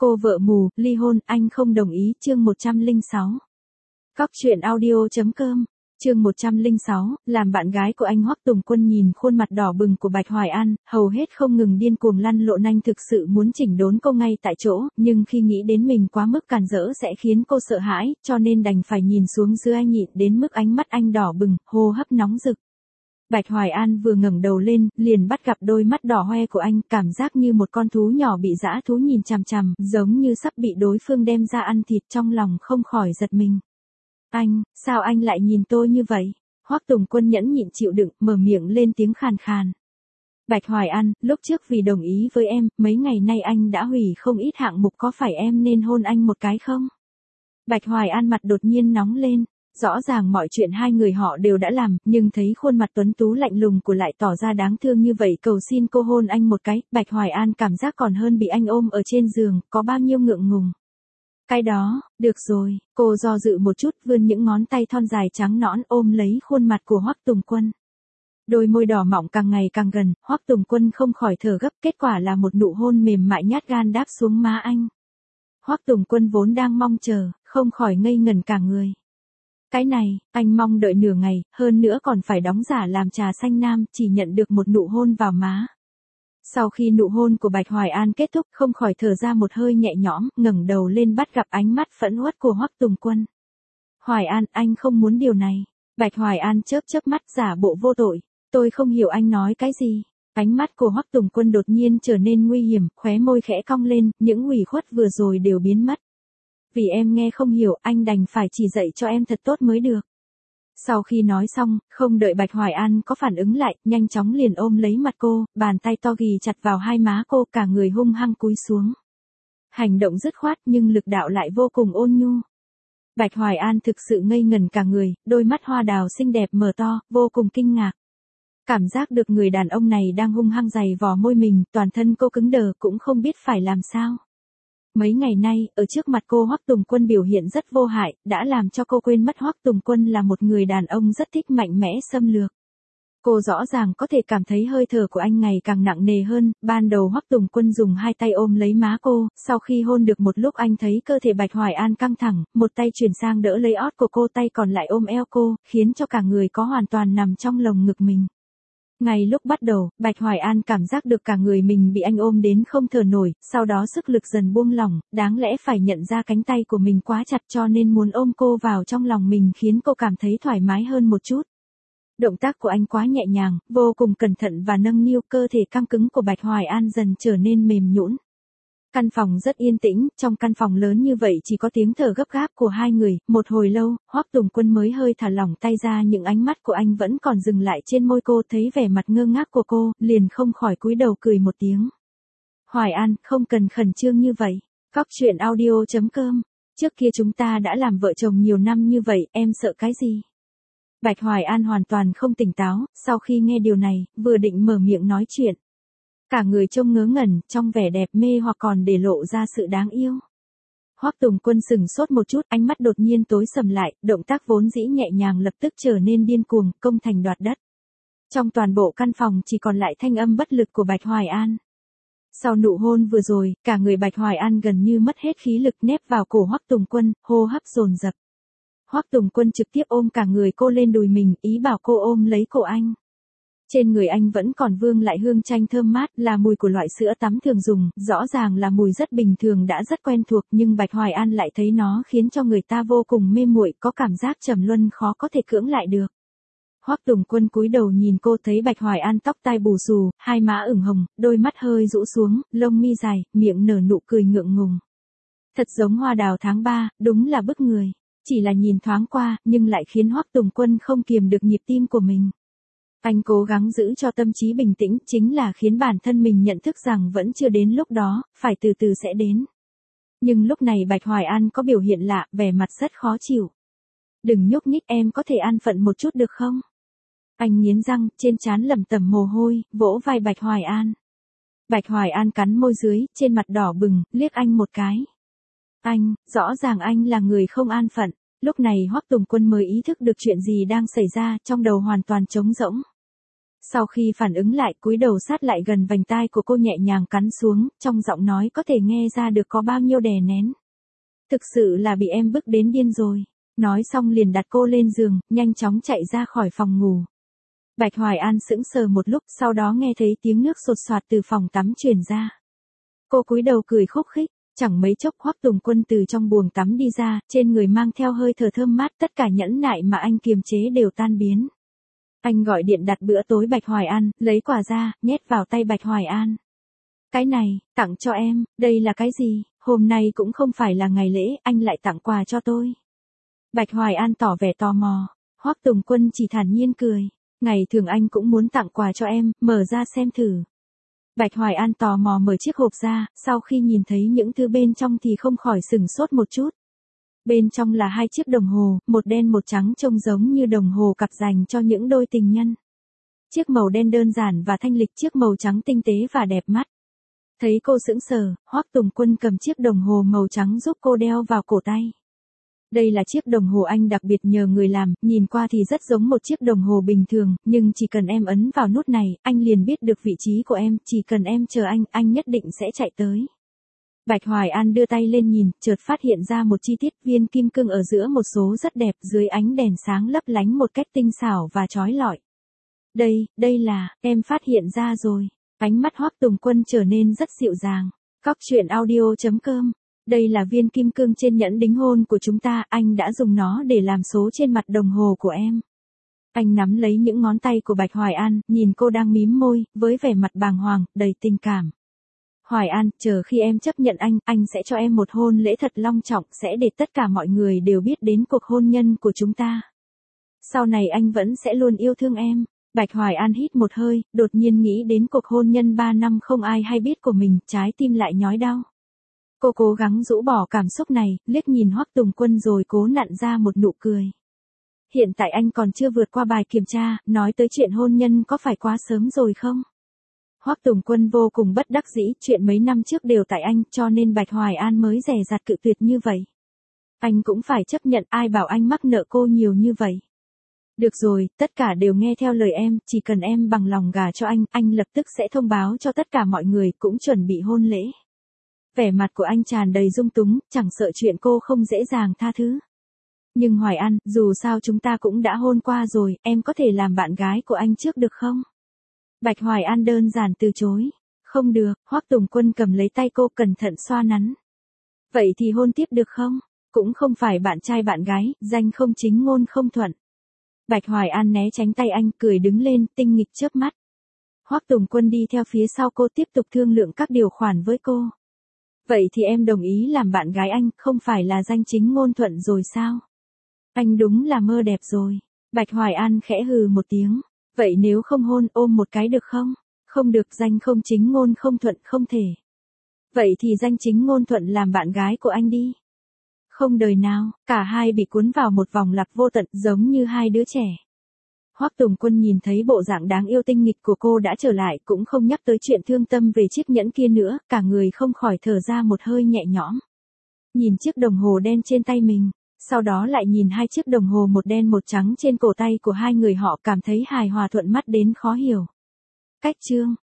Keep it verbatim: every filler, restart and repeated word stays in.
Cô vợ mù, ly hôn, anh không đồng ý, chương một trăm lẻ sáu. Cóc truyện audio chấm com, chương một trăm lẻ sáu, làm bạn gái của anh Hoắc Tùng Quân nhìn khuôn mặt đỏ bừng của Bạch Hoài An, hầu hết không ngừng điên cuồng lăn lộn, anh thực sự muốn chỉnh đốn cô ngay tại chỗ, nhưng khi nghĩ đến mình quá mức càn rỡ sẽ khiến cô sợ hãi, cho nên đành phải nhìn xuống dưới anh, nhịn đến mức ánh mắt anh đỏ bừng, hô hấp nóng rực. Bạch Hoài An vừa ngẩng đầu lên, liền bắt gặp đôi mắt đỏ hoe của anh, cảm giác như một con thú nhỏ bị dã thú nhìn chằm chằm, giống như sắp bị đối phương đem ra ăn thịt, trong lòng không khỏi giật mình. Anh, sao anh lại nhìn tôi như vậy? Hoắc Tùng Quân nhẫn nhịn chịu đựng, mở miệng lên tiếng khàn khàn. Bạch Hoài An, lúc trước vì đồng ý với em, mấy ngày nay anh đã hủy không ít hạng mục, có phải em nên hôn anh một cái không? Bạch Hoài An mặt đột nhiên nóng lên. Rõ ràng mọi chuyện hai người họ đều đã làm, nhưng thấy khuôn mặt tuấn tú lạnh lùng của lại tỏ ra đáng thương như vậy, cầu xin cô hôn anh một cái. Bạch Hoài An cảm giác còn hơn bị anh ôm ở trên giường, có bao nhiêu ngượng ngùng. Cái đó, được rồi, cô do dự một chút, vươn những ngón tay thon dài trắng nõn ôm lấy khuôn mặt của Hoắc Tùng Quân. Đôi môi đỏ mọng càng ngày càng gần, Hoắc Tùng Quân không khỏi thở gấp, kết quả là một nụ hôn mềm mại nhát gan đáp xuống má anh. Hoắc Tùng Quân vốn đang mong chờ, không khỏi ngây ngẩn cả người. Cái này, anh mong đợi nửa ngày, hơn nữa còn phải đóng giả làm trà xanh nam, chỉ nhận được một nụ hôn vào má. Sau khi nụ hôn của Bạch Hoài An kết thúc, không khỏi thở ra một hơi nhẹ nhõm, ngẩng đầu lên bắt gặp ánh mắt phẫn uất của Hoắc Tùng Quân. Hoài An, anh không muốn điều này. Bạch Hoài An chớp chớp mắt giả bộ vô tội. Tôi không hiểu anh nói cái gì. Ánh mắt của Hoắc Tùng Quân đột nhiên trở nên nguy hiểm, khóe môi khẽ cong lên, những ủy khuất vừa rồi đều biến mất. Vì em nghe không hiểu, anh đành phải chỉ dạy cho em thật tốt mới được. Sau khi nói xong, không đợi Bạch Hoài An có phản ứng lại, nhanh chóng liền ôm lấy mặt cô, bàn tay to ghì chặt vào hai má cô, cả người hung hăng cúi xuống. Hành động dứt khoát nhưng lực đạo lại vô cùng ôn nhu. Bạch Hoài An thực sự ngây ngẩn cả người, đôi mắt hoa đào xinh đẹp mở to, vô cùng kinh ngạc. Cảm giác được người đàn ông này đang hung hăng giày vò môi mình, toàn thân cô cứng đờ, cũng không biết phải làm sao. Mấy ngày nay, ở trước mặt cô Hoắc Tùng Quân biểu hiện rất vô hại, đã làm cho cô quên mất Hoắc Tùng Quân là một người đàn ông rất thích mạnh mẽ xâm lược. Cô rõ ràng có thể cảm thấy hơi thở của anh ngày càng nặng nề hơn, ban đầu Hoắc Tùng Quân dùng hai tay ôm lấy má cô, sau khi hôn được một lúc anh thấy cơ thể Bạch Hoài An căng thẳng, một tay chuyển sang đỡ lấy ót của cô, tay còn lại ôm eo cô, khiến cho cả người có hoàn toàn nằm trong lồng ngực mình. Ngay lúc bắt đầu, Bạch Hoài An cảm giác được cả người mình bị anh ôm đến không thở nổi, sau đó sức lực dần buông lỏng, đáng lẽ phải nhận ra cánh tay của mình quá chặt cho nên muốn ôm cô vào trong lòng mình, khiến cô cảm thấy thoải mái hơn một chút. Động tác của anh quá nhẹ nhàng, vô cùng cẩn thận và nâng niu, cơ thể căng cứng của Bạch Hoài An dần trở nên mềm nhũn. Căn phòng rất yên tĩnh, trong căn phòng lớn như vậy chỉ có tiếng thở gấp gáp của hai người, một hồi lâu, Hoắc Tùng Quân mới hơi thả lỏng tay ra, những ánh mắt của anh vẫn còn dừng lại trên môi cô, thấy vẻ mặt ngơ ngác của cô, liền không khỏi cúi đầu cười một tiếng. Hoài An, không cần khẩn trương như vậy. Cóc truyện audio chấm com, trước kia chúng ta đã làm vợ chồng nhiều năm như vậy, em sợ cái gì? Bạch Hoài An hoàn toàn không tỉnh táo, sau khi nghe điều này, vừa định mở miệng nói chuyện. Cả người trông ngớ ngẩn, trong vẻ đẹp mê hoặc còn để lộ ra sự đáng yêu. Hoắc Tùng Quân sừng sốt một chút, ánh mắt đột nhiên tối sầm lại, động tác vốn dĩ nhẹ nhàng lập tức trở nên điên cuồng, công thành đoạt đất. Trong toàn bộ căn phòng chỉ còn lại thanh âm bất lực của Bạch Hoài An. Sau nụ hôn vừa rồi, cả người Bạch Hoài An gần như mất hết khí lực, nép vào cổ Hoắc Tùng Quân, hô hấp dồn dập. Hoắc Tùng Quân trực tiếp ôm cả người cô lên đùi mình, ý bảo cô ôm lấy cổ anh. Trên người anh vẫn còn vương lại hương chanh thơm mát, là mùi của loại sữa tắm thường dùng, rõ ràng là mùi rất bình thường đã rất quen thuộc, nhưng Bạch Hoài An lại thấy nó khiến cho người ta vô cùng mê muội, có cảm giác trầm luân khó có thể cưỡng lại được. Hoắc Tùng Quân cúi đầu nhìn cô, thấy Bạch Hoài An tóc tai bù xù, hai má ửng hồng, đôi mắt hơi rũ xuống, lông mi dài, miệng nở nụ cười ngượng ngùng. Thật giống hoa đào tháng ba, đúng là bức người. Chỉ là nhìn thoáng qua, nhưng lại khiến Hoắc Tùng Quân không kiềm được nhịp tim của mình. Anh cố gắng giữ cho tâm trí bình tĩnh, chính là khiến bản thân mình nhận thức rằng vẫn chưa đến lúc đó, phải từ từ sẽ đến. Nhưng lúc này Bạch Hoài An có biểu hiện lạ, vẻ mặt rất khó chịu. Đừng nhúc nhích, em có thể an phận một chút được không? Anh nghiến răng, trên trán lẩm tẩm mồ hôi, vỗ vai Bạch Hoài An. Bạch Hoài An cắn môi dưới, trên mặt đỏ bừng, liếc anh một cái. Anh, rõ ràng anh là người không an phận. Lúc này Hoắc Tùng Quân mới ý thức được chuyện gì đang xảy ra, trong đầu hoàn toàn trống rỗng. Sau khi phản ứng lại, cúi đầu sát lại gần vành tai của cô nhẹ nhàng cắn xuống, trong giọng nói có thể nghe ra được có bao nhiêu đè nén. Thực sự là bị em bức đến điên rồi. Nói xong liền đặt cô lên giường, nhanh chóng chạy ra khỏi phòng ngủ. Bạch Hoài An sững sờ một lúc, sau đó nghe thấy tiếng nước sột soạt từ phòng tắm truyền ra. Cô cúi đầu cười khúc khích, chẳng mấy chốc Hoắc Tùng Quân từ trong buồng tắm đi ra, trên người mang theo hơi thở thơm mát, tất cả nhẫn nại mà anh kiềm chế đều tan biến. Anh gọi điện đặt bữa tối Bạch Hoài An, lấy quà ra, nhét vào tay Bạch Hoài An. Cái này, tặng cho em, đây là cái gì, hôm nay cũng không phải là ngày lễ, anh lại tặng quà cho tôi. Bạch Hoài An tỏ vẻ tò mò, Hoắc Tùng Quân chỉ thản nhiên cười, ngày thường anh cũng muốn tặng quà cho em, mở ra xem thử. Bạch Hoài An tò mò mở chiếc hộp ra, sau khi nhìn thấy những thứ bên trong thì không khỏi sửng sốt một chút. Bên trong là hai chiếc đồng hồ, một đen một trắng trông giống như đồng hồ cặp dành cho những đôi tình nhân. Chiếc màu đen đơn giản và thanh lịch, chiếc màu trắng tinh tế và đẹp mắt. Thấy cô sững sờ, Hoắc Tùng Quân cầm chiếc đồng hồ màu trắng giúp cô đeo vào cổ tay. Đây là chiếc đồng hồ anh đặc biệt nhờ người làm, nhìn qua thì rất giống một chiếc đồng hồ bình thường, nhưng chỉ cần em ấn vào nút này, anh liền biết được vị trí của em, chỉ cần em chờ anh, anh nhất định sẽ chạy tới. Bạch Hoài An đưa tay lên nhìn, chợt phát hiện ra một chi tiết, viên kim cương ở giữa một số rất đẹp, dưới ánh đèn sáng lấp lánh một cách tinh xảo và chói lọi. Đây, đây là, em phát hiện ra rồi. Ánh mắt Hoắc Tùng Quân trở nên rất dịu dàng. Cóc truyện audio chấm com. Đây là viên kim cương trên nhẫn đính hôn của chúng ta, anh đã dùng nó để làm số trên mặt đồng hồ của em. Anh nắm lấy những ngón tay của Bạch Hoài An, nhìn cô đang mím môi, với vẻ mặt bàng hoàng, đầy tình cảm. Hoài An, chờ khi em chấp nhận anh, anh sẽ cho em một hôn lễ thật long trọng, sẽ để tất cả mọi người đều biết đến cuộc hôn nhân của chúng ta. Sau này anh vẫn sẽ luôn yêu thương em. Bạch Hoài An hít một hơi, đột nhiên nghĩ đến cuộc hôn nhân ba năm không ai hay biết của mình, trái tim lại nhói đau. Cô cố gắng rũ bỏ cảm xúc này, liếc nhìn Hoắc Tùng Quân rồi cố nặn ra một nụ cười. Hiện tại anh còn chưa vượt qua bài kiểm tra, nói tới chuyện hôn nhân có phải quá sớm rồi không? Hoắc Tùng Quân vô cùng bất đắc dĩ, chuyện mấy năm trước đều tại anh, cho nên Bạch Hoài An mới dè dặt cự tuyệt như vậy. Anh cũng phải chấp nhận, ai bảo anh mắc nợ cô nhiều như vậy. Được rồi, tất cả đều nghe theo lời em, chỉ cần em bằng lòng gả cho anh, anh lập tức sẽ thông báo cho tất cả mọi người, cũng chuẩn bị hôn lễ. Vẻ mặt của anh tràn đầy dung túng, chẳng sợ chuyện cô không dễ dàng tha thứ. Nhưng Hoài An, dù sao chúng ta cũng đã hôn qua rồi, em có thể làm bạn gái của anh trước được không? Bạch Hoài An đơn giản từ chối. Không được, Hoắc Tùng Quân cầm lấy tay cô cẩn thận xoa nắn. Vậy thì hôn tiếp được không? Cũng không phải bạn trai bạn gái, danh không chính ngôn không thuận. Bạch Hoài An né tránh tay anh, cười đứng lên, tinh nghịch chớp mắt. Hoắc Tùng Quân đi theo phía sau cô, tiếp tục thương lượng các điều khoản với cô. Vậy thì em đồng ý làm bạn gái anh, không phải là danh chính ngôn thuận rồi sao? Anh đúng là mơ đẹp rồi. Bạch Hoài An khẽ hừ một tiếng. Vậy nếu không hôn, ôm một cái được không? Không được, danh không chính ngôn không thuận, không thể. Vậy thì danh chính ngôn thuận làm bạn gái của anh đi. Không đời nào, cả hai bị cuốn vào một vòng lặp vô tận, giống như hai đứa trẻ. Hoắc Tùng Quân nhìn thấy bộ dạng đáng yêu tinh nghịch của cô đã trở lại, cũng không nhắc tới chuyện thương tâm về chiếc nhẫn kia nữa, cả người không khỏi thở ra một hơi nhẹ nhõm. Nhìn chiếc đồng hồ đen trên tay mình, sau đó lại nhìn hai chiếc đồng hồ một đen một trắng trên cổ tay của hai người, họ cảm thấy hài hòa thuận mắt đến khó hiểu. Cách chương